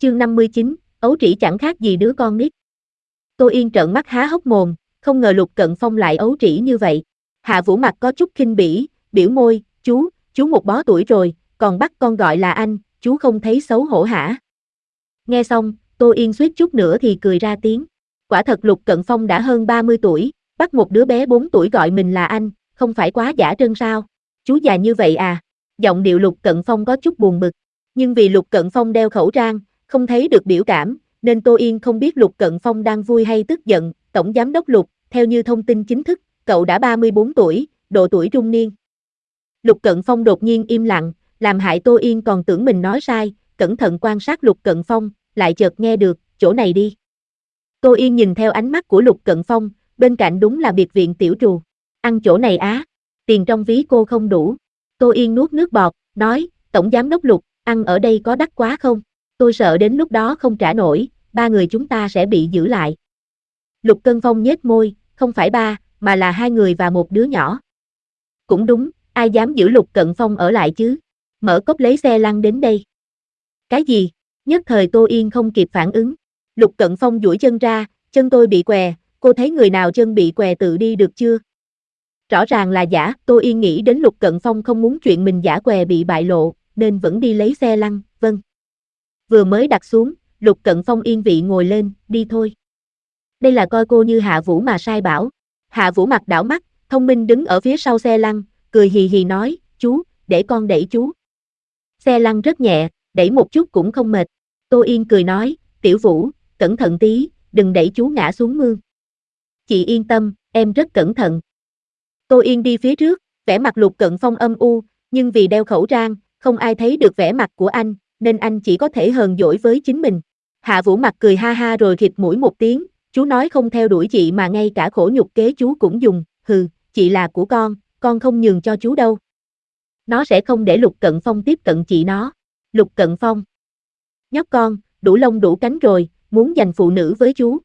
Chương 59, ấu trĩ chẳng khác gì đứa con nít. Tô Yên trợn mắt há hốc mồm, không ngờ Lục Cận Phong lại ấu trĩ như vậy. Hạ Vũ mặt có chút khinh bỉ, biểu môi, chú một bó tuổi rồi, còn bắt con gọi là anh, chú không thấy xấu hổ hả? Nghe xong, Tô Yên suýt chút nữa thì cười ra tiếng. Quả thật Lục Cận Phong đã hơn 30 tuổi, bắt một đứa bé 4 tuổi gọi mình là anh, không phải quá giả trân sao? Chú già như vậy à? Giọng điệu Lục Cận Phong có chút buồn bực. Nhưng vì Lục Cận Phong đeo khẩu trang, không thấy được biểu cảm, nên Tô Yên không biết Lục Cận Phong đang vui hay tức giận. Tổng giám đốc Lục, theo như thông tin chính thức, cậu đã 34 tuổi, độ tuổi trung niên. Lục Cận Phong đột nhiên im lặng, làm hại Tô Yên còn tưởng mình nói sai, cẩn thận quan sát Lục Cận Phong, lại chợt nghe được, chỗ này đi. Tô Yên nhìn theo ánh mắt của Lục Cận Phong, bên cạnh đúng là biệt viện tiểu trù. Ăn chỗ này á, tiền trong ví cô không đủ. Tô Yên nuốt nước bọt, nói, Tổng giám đốc Lục, ăn ở đây có đắt quá không? Tôi sợ đến lúc đó không trả nổi, 3 người chúng ta sẽ bị giữ lại. Lục Cận Phong nhếch môi, không phải 3, mà là 2 người và một đứa nhỏ. Cũng đúng, ai dám giữ Lục Cận Phong ở lại chứ? Mở cốp lấy xe lăn đến đây. Cái gì? Nhất thời Tô Yên không kịp phản ứng. Lục Cận Phong duỗi chân ra, chân tôi bị què, cô thấy người nào chân bị què tự đi được chưa? Rõ ràng là giả, Tô Yên nghĩ đến Lục Cận Phong không muốn chuyện mình giả què bị bại lộ, nên vẫn đi lấy xe lăn, vâng. Vừa mới đặt xuống, Lục Cận Phong yên vị ngồi lên, đi thôi. Đây là coi cô như Hạ Vũ mà sai bảo. Hạ Vũ mặt đảo mắt, thông minh đứng ở phía sau xe lăn, cười hì hì nói, chú, để con đẩy chú. Xe lăn rất nhẹ, đẩy một chút cũng không mệt. Tô Yên cười nói, Tiểu Vũ, cẩn thận tí, đừng đẩy chú ngã xuống mương. Chị yên tâm, em rất cẩn thận. Tô Yên đi phía trước, vẻ mặt Lục Cận Phong âm u, nhưng vì đeo khẩu trang, không ai thấy được vẻ mặt của anh, nên anh chỉ có thể hờn dỗi với chính mình. Hạ Vũ mặt cười ha ha rồi khịt mũi một tiếng, chú nói không theo đuổi chị mà ngay cả khổ nhục kế chú cũng dùng, hừ, chị là của con không nhường cho chú đâu. Nó sẽ không để Lục Cận Phong tiếp cận chị nó. Lục Cận Phong. Nhóc con, đủ lông đủ cánh rồi, muốn giành phụ nữ với chú.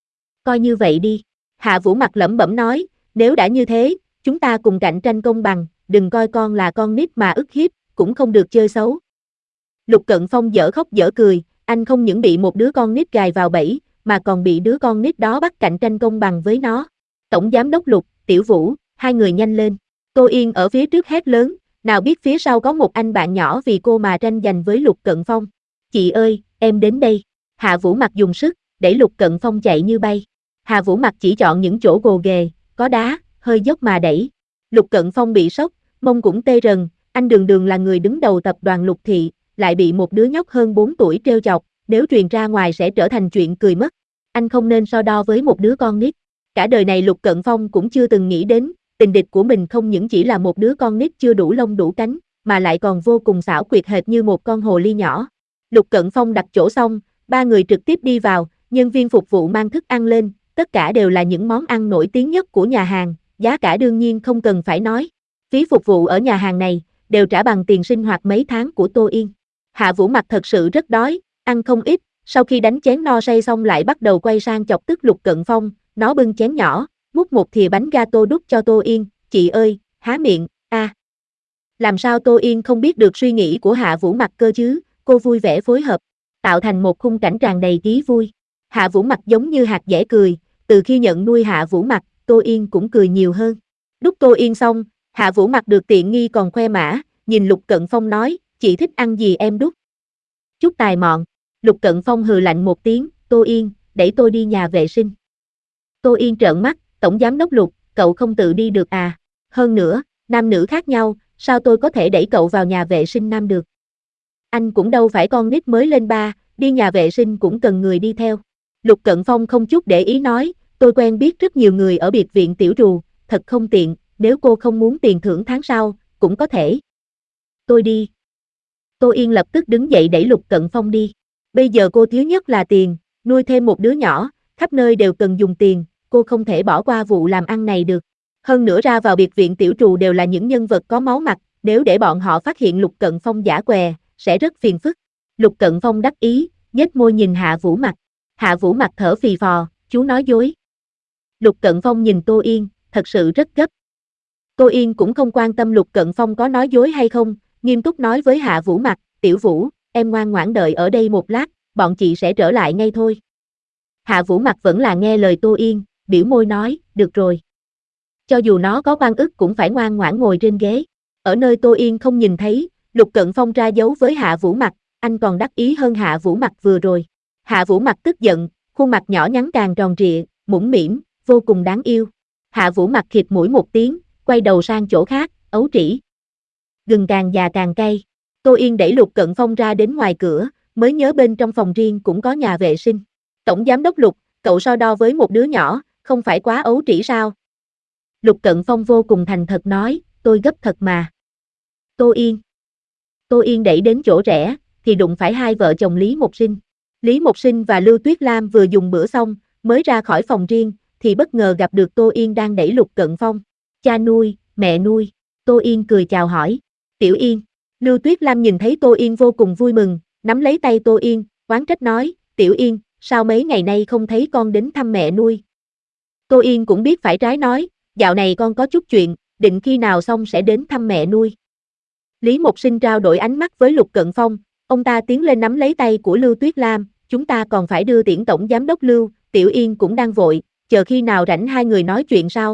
Coi như vậy đi. Hạ Vũ mặt lẩm bẩm nói, nếu đã như thế, chúng ta cùng cạnh tranh công bằng, đừng coi con là con nít mà ức hiếp, cũng không được chơi xấu. Lục Cận Phong dở khóc dở cười, anh không những bị một đứa con nít gài vào bẫy, mà còn bị đứa con nít đó bắt cạnh tranh công bằng với nó. Tổng giám đốc Lục, Tiểu Vũ, 2 người nhanh lên. Tô Yên ở phía trước hét lớn, nào biết phía sau có một anh bạn nhỏ vì cô mà tranh giành với Lục Cận Phong. Chị ơi, em đến đây. Hạ Vũ mặt dùng sức, đẩy Lục Cận Phong chạy như bay. Hạ Vũ mặt chỉ chọn những chỗ gồ ghề, có đá, hơi dốc mà đẩy. Lục Cận Phong bị sốc, mông cũng tê rần, anh đường đường là người đứng đầu tập đoàn Lục Thị, lại bị một đứa nhóc hơn 4 tuổi trêu chọc, nếu truyền ra ngoài sẽ trở thành chuyện cười mất. Anh không nên so đo với một đứa con nít. Cả đời này Lục Cận Phong cũng chưa từng nghĩ đến, tình địch của mình không những chỉ là một đứa con nít chưa đủ lông đủ cánh, mà lại còn vô cùng xảo quyệt hệt như một con hồ ly nhỏ. Lục Cận Phong đặt chỗ xong, 3 người trực tiếp đi vào, nhân viên phục vụ mang thức ăn lên, tất cả đều là những món ăn nổi tiếng nhất của nhà hàng, giá cả đương nhiên không cần phải nói. Phí phục vụ ở nhà hàng này, đều trả bằng tiền sinh hoạt mấy tháng của Tô Yên. Hạ Vũ mặt thật sự rất đói, ăn không ít, sau khi đánh chén no say xong lại bắt đầu quay sang chọc tức Lục Cận Phong, nó bưng chén nhỏ, múc một thìa bánh gato đút cho Tô Yên, chị ơi, há miệng, a. Làm sao Tô Yên không biết được suy nghĩ của Hạ Vũ mặt cơ chứ, cô vui vẻ phối hợp, tạo thành một khung cảnh tràn đầy ý vui. Hạ Vũ mặt giống như hạt dẻ cười, từ khi nhận nuôi Hạ Vũ mặt, Tô Yên cũng cười nhiều hơn. Đút Tô Yên xong, Hạ Vũ mặt được tiện nghi còn khoe mã, nhìn Lục Cận Phong nói, chị thích ăn gì em đút. Chút tài mọn. Lục Cận Phong hừ lạnh một tiếng, Tô Yên, đẩy tôi đi nhà vệ sinh. Tô Yên trợn mắt, Tổng giám đốc Lục, cậu không tự đi được à? Hơn nữa, nam nữ khác nhau, sao tôi có thể đẩy cậu vào nhà vệ sinh nam được? Anh cũng đâu phải con nít mới lên 3, đi nhà vệ sinh cũng cần người đi theo. Lục Cận Phong không chút để ý nói, tôi quen biết rất nhiều người ở biệt viện tiểu trù, thật không tiện, nếu cô không muốn tiền thưởng tháng sau, cũng có thể. Tôi đi. Tô Yên lập tức đứng dậy đẩy Lục Cận Phong đi. Bây giờ cô thiếu nhất là tiền, nuôi thêm một đứa nhỏ, khắp nơi đều cần dùng tiền, cô không thể bỏ qua vụ làm ăn này được. Hơn nữa ra vào biệt viện tiểu trù đều là những nhân vật có máu mặt, nếu để bọn họ phát hiện Lục Cận Phong giả què, sẽ rất phiền phức. Lục Cận Phong đắc ý, nhếch môi nhìn Hạ Vũ mặt. Hạ Vũ mặt thở phì phò, chú nói dối. Lục Cận Phong nhìn Tô Yên, thật sự rất gấp. Tô Yên cũng không quan tâm Lục Cận Phong có nói dối hay không, nghiêm túc nói với Hạ Vũ mặt, Tiểu Vũ, em ngoan ngoãn đợi ở đây một lát, bọn chị sẽ trở lại ngay thôi. Hạ Vũ Mặc vẫn là nghe lời Tô Yên, biểu môi nói, được rồi. Cho dù nó có oan ức cũng phải ngoan ngoãn ngồi trên ghế. Ở nơi Tô Yên không nhìn thấy, Lục Cận Phong ra dấu với Hạ Vũ Mặc, anh còn đắc ý hơn Hạ Vũ Mặc vừa rồi. Hạ Vũ Mặc tức giận, khuôn mặt nhỏ nhắn càng tròn trịa, mũm mĩm, vô cùng đáng yêu. Hạ Vũ Mặc khịt mũi một tiếng, quay đầu sang chỗ khác, ấu trĩ. Gừng càng già càng cay. Tô Yên đẩy Lục Cận Phong ra đến ngoài cửa, mới nhớ bên trong phòng riêng cũng có nhà vệ sinh. Tổng giám đốc Lục, cậu so đo với một đứa nhỏ, không phải quá ấu trĩ sao? Lục Cận Phong vô cùng thành thật nói, tôi gấp thật mà. Tô Yên. Tô Yên đẩy đến chỗ rẽ, thì đụng phải hai vợ chồng Lý Mộc Sinh. Lý Mộc Sinh và Lưu Tuyết Lam vừa dùng bữa xong, mới ra khỏi phòng riêng, thì bất ngờ gặp được Tô Yên đang đẩy Lục Cận Phong. Cha nuôi, mẹ nuôi. Tô Yên cười chào hỏi. Tiểu Yên. Lưu Tuyết Lam nhìn thấy Tô Yên vô cùng vui mừng, nắm lấy tay Tô Yên, oán trách nói, Tiểu Yên, sao mấy ngày nay không thấy con đến thăm mẹ nuôi? Tô Yên cũng biết phải trái nói, dạo này con có chút chuyện, định khi nào xong sẽ đến thăm mẹ nuôi. Lý Mộc Sinh trao đổi ánh mắt với Lục Cận Phong, ông ta tiến lên nắm lấy tay của Lưu Tuyết Lam, chúng ta còn phải đưa tiễn tổng giám đốc Lưu, Tiểu Yên cũng đang vội, chờ khi nào rảnh hai người nói chuyện sao?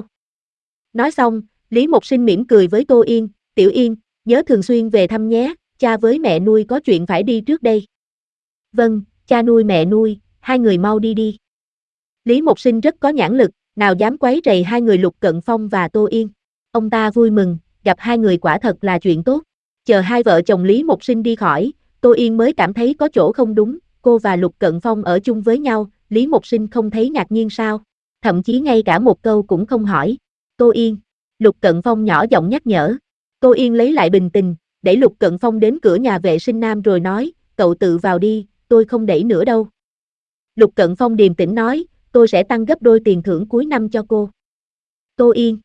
Nói xong, Lý Mộc Sinh mỉm cười với Tô Yên, Tiểu Yên, nhớ thường xuyên về thăm nhé, cha với mẹ nuôi có chuyện phải đi trước đây. Vâng, cha nuôi mẹ nuôi, hai người mau đi đi. Lý Mộc Sinh rất có nhãn lực, nào dám quấy rầy hai người Lục Cận Phong và Tô Yên. Ông ta vui mừng, gặp hai người quả thật là chuyện tốt. Chờ hai vợ chồng Lý Mộc Sinh đi khỏi, Tô Yên mới cảm thấy có chỗ không đúng, cô và Lục Cận Phong ở chung với nhau, Lý Mộc Sinh không thấy ngạc nhiên sao? Thậm chí ngay cả một câu cũng không hỏi. Tô Yên. Lục Cận Phong nhỏ giọng nhắc nhở. Tô Yên lấy lại bình tình, đẩy Lục Cận Phong đến cửa nhà vệ sinh nam rồi nói, cậu tự vào đi, tôi không đẩy nữa đâu. Lục Cận Phong điềm tĩnh nói, tôi sẽ tăng gấp đôi tiền thưởng cuối năm cho cô. Tô Yên.